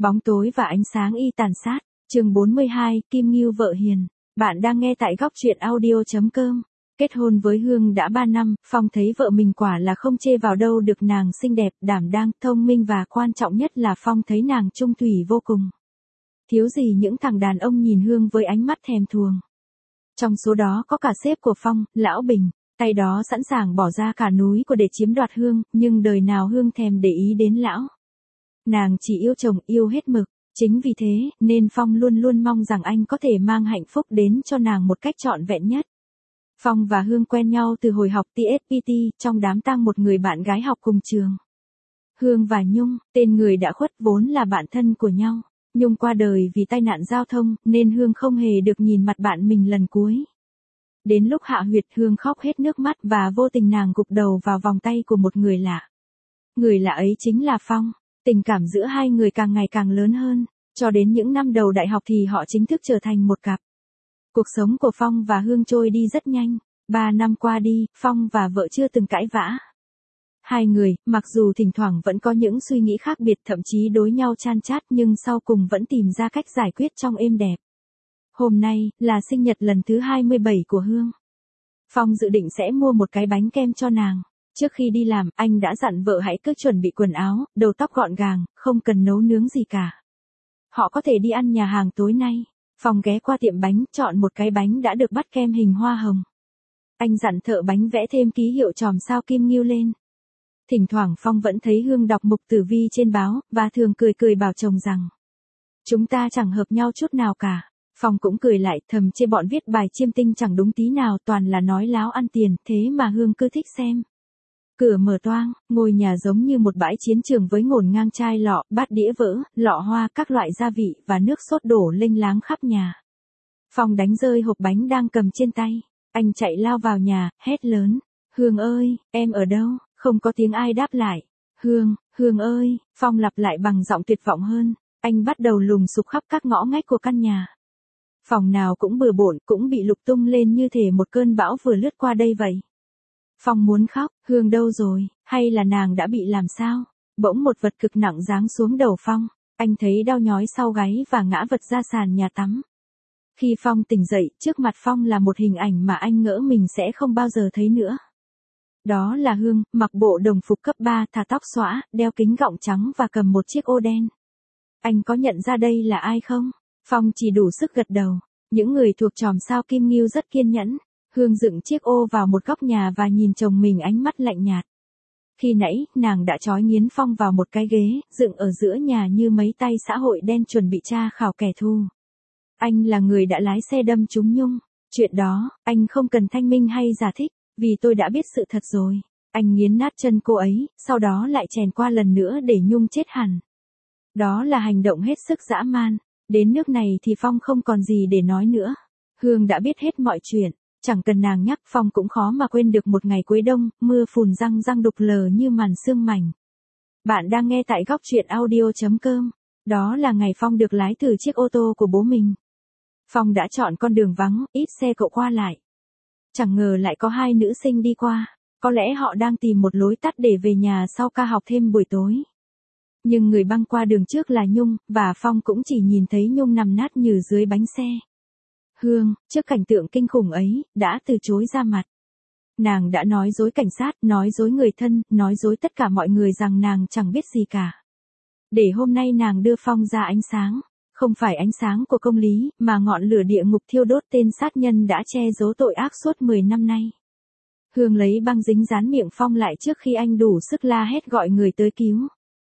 Bóng tối và ánh sáng y tàn sát. Chương 42, Kim Ngưu vợ hiền. Bạn đang nghe tại góc truyện audio.com. Kết hôn với Hương đã 3 năm, Phong thấy vợ mình quả là không chê vào đâu được, nàng xinh đẹp, đảm đang, thông minh và quan trọng nhất là Phong thấy nàng trung thủy vô cùng. Thiếu gì những thằng đàn ông nhìn Hương với ánh mắt thèm thuồng. Trong số đó có cả sếp của Phong, Lão Bình, tay đó sẵn sàng bỏ ra cả núi của để chiếm đoạt Hương, nhưng đời nào Hương thèm để ý đến Lão. Nàng chỉ yêu chồng yêu hết mực, chính vì thế nên Phong luôn luôn mong rằng anh có thể mang hạnh phúc đến cho nàng một cách trọn vẹn nhất. Phong và Hương quen nhau từ hồi học TSPT, trong đám tang một người bạn gái học cùng trường. Hương và Nhung, tên người đã khuất, vốn là bạn thân của nhau. Nhung qua đời vì tai nạn giao thông, nên Hương không hề được nhìn mặt bạn mình lần cuối. Đến lúc hạ huyệt, Hương khóc hết nước mắt và vô tình nàng gục đầu vào vòng tay của một người lạ. Người lạ ấy chính là Phong. Tình cảm giữa hai người càng ngày càng lớn hơn, cho đến những năm đầu đại học thì họ chính thức trở thành một cặp. Cuộc sống của Phong và Hương trôi đi rất nhanh. 3 năm qua đi, Phong và vợ chưa từng cãi vã. Hai người, mặc dù thỉnh thoảng vẫn có những suy nghĩ khác biệt, thậm chí đối nhau chan chát, nhưng sau cùng vẫn tìm ra cách giải quyết trong êm đẹp. Hôm nay, là sinh nhật lần thứ 27 của Hương. Phong dự định sẽ mua một cái bánh kem cho nàng. Trước khi đi làm, anh đã dặn vợ hãy cứ chuẩn bị quần áo, đầu tóc gọn gàng, không cần nấu nướng gì cả. Họ có thể đi ăn nhà hàng tối nay. Phong ghé qua tiệm bánh, chọn một cái bánh đã được bắt kem hình hoa hồng. Anh dặn thợ bánh vẽ thêm ký hiệu chòm sao Kim Ngưu lên. Thỉnh thoảng Phong vẫn thấy Hương đọc mục tử vi trên báo, và thường cười cười bảo chồng rằng chúng ta chẳng hợp nhau chút nào cả. Phong cũng cười lại, thầm chê bọn viết bài chiêm tinh chẳng đúng tí nào, toàn là nói láo ăn tiền, thế mà Hương cứ thích xem. Cửa mở toang, ngôi nhà giống như một bãi chiến trường với ngổn ngang chai lọ, bát đĩa vỡ, lọ hoa, các loại gia vị và nước sốt đổ lênh láng khắp nhà. Phong đánh rơi hộp bánh đang cầm trên tay. Anh chạy lao vào nhà, hét lớn. Hương ơi, em ở đâu? Không có tiếng ai đáp lại. Hương ơi, Phong lặp lại bằng giọng tuyệt vọng hơn. Anh bắt đầu lùng sục khắp các ngõ ngách của căn nhà. Phòng nào cũng bừa bộn, cũng bị lục tung lên như thể một cơn bão vừa lướt qua đây vậy. Phong muốn khóc, Hương đâu rồi, hay là nàng đã bị làm sao? Bỗng một vật cực nặng giáng xuống đầu Phong, anh thấy đau nhói sau gáy và ngã vật ra sàn nhà tắm. Khi Phong tỉnh dậy, trước mặt Phong là một hình ảnh mà anh ngỡ mình sẽ không bao giờ thấy nữa. Đó là Hương, mặc bộ đồng phục cấp 3, thả tóc xõa, đeo kính gọng trắng và cầm một chiếc ô đen. Anh có nhận ra đây là ai không? Phong chỉ đủ sức gật đầu. Những người thuộc chòm sao Kim Ngưu rất kiên nhẫn. Hương dựng chiếc ô vào một góc nhà và nhìn chồng mình ánh mắt lạnh nhạt. Khi nãy, nàng đã trói nghiến Phong vào một cái ghế, dựng ở giữa nhà như mấy tay xã hội đen chuẩn bị tra khảo kẻ thù. Anh là người đã lái xe đâm trúng Nhung. Chuyện đó, anh không cần thanh minh hay giải thích, vì tôi đã biết sự thật rồi. Anh nghiến nát chân cô ấy, sau đó lại chèn qua lần nữa để Nhung chết hẳn. Đó là hành động hết sức dã man. Đến nước này thì Phong không còn gì để nói nữa. Hương đã biết hết mọi chuyện. Chẳng cần nàng nhắc, Phong cũng khó mà quên được một ngày cuối đông, mưa phùn răng răng đục lờ như màn sương mảnh. Bạn đang nghe tại góc truyện audio.com. Đó là ngày Phong được lái thử chiếc ô tô của bố mình. Phong đã chọn con đường vắng, ít xe cộ qua lại. Chẳng ngờ lại có hai nữ sinh đi qua. Có lẽ họ đang tìm một lối tắt để về nhà sau ca học thêm buổi tối. Nhưng người băng qua đường trước là Nhung, và Phong cũng chỉ nhìn thấy Nhung nằm nát nhừ dưới bánh xe. Hương, trước cảnh tượng kinh khủng ấy, đã từ chối ra mặt. Nàng đã nói dối cảnh sát, nói dối người thân, nói dối tất cả mọi người rằng nàng chẳng biết gì cả. Để hôm nay nàng đưa Phong ra ánh sáng, không phải ánh sáng của công lý, mà ngọn lửa địa ngục thiêu đốt tên sát nhân đã che giấu tội ác suốt 10 năm nay. Hương lấy băng dính dán miệng Phong lại trước khi anh đủ sức la hét gọi người tới cứu.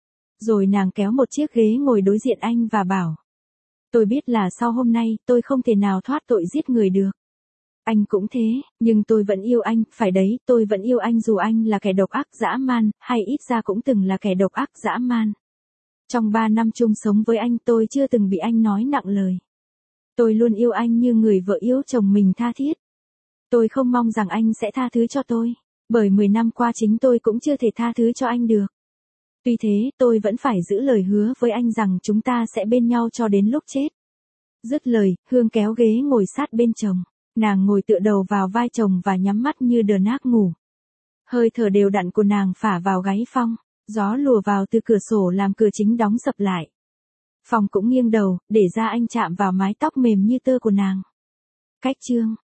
Rồi nàng kéo một chiếc ghế ngồi đối diện anh và bảo. Tôi biết là sau hôm nay, tôi không thể nào thoát tội giết người được. Anh cũng thế, nhưng tôi vẫn yêu anh, phải đấy, tôi vẫn yêu anh dù anh là kẻ độc ác dã man, hay ít ra cũng từng là kẻ độc ác dã man. Trong 3 năm chung sống với anh tôi chưa từng bị anh nói nặng lời. Tôi luôn yêu anh như người vợ yêu chồng mình tha thiết. Tôi không mong rằng anh sẽ tha thứ cho tôi, bởi 10 năm qua chính tôi cũng chưa thể tha thứ cho anh được. Tuy thế, tôi vẫn phải giữ lời hứa với anh rằng chúng ta sẽ bên nhau cho đến lúc chết. Dứt lời, Hương kéo ghế ngồi sát bên chồng. Nàng ngồi tựa đầu vào vai chồng và nhắm mắt như đờ nác ngủ. Hơi thở đều đặn của nàng phả vào gáy Phong. Gió lùa vào từ cửa sổ làm cửa chính đóng sập lại. Phong cũng nghiêng đầu, để da anh chạm vào mái tóc mềm như tơ của nàng. Cách chương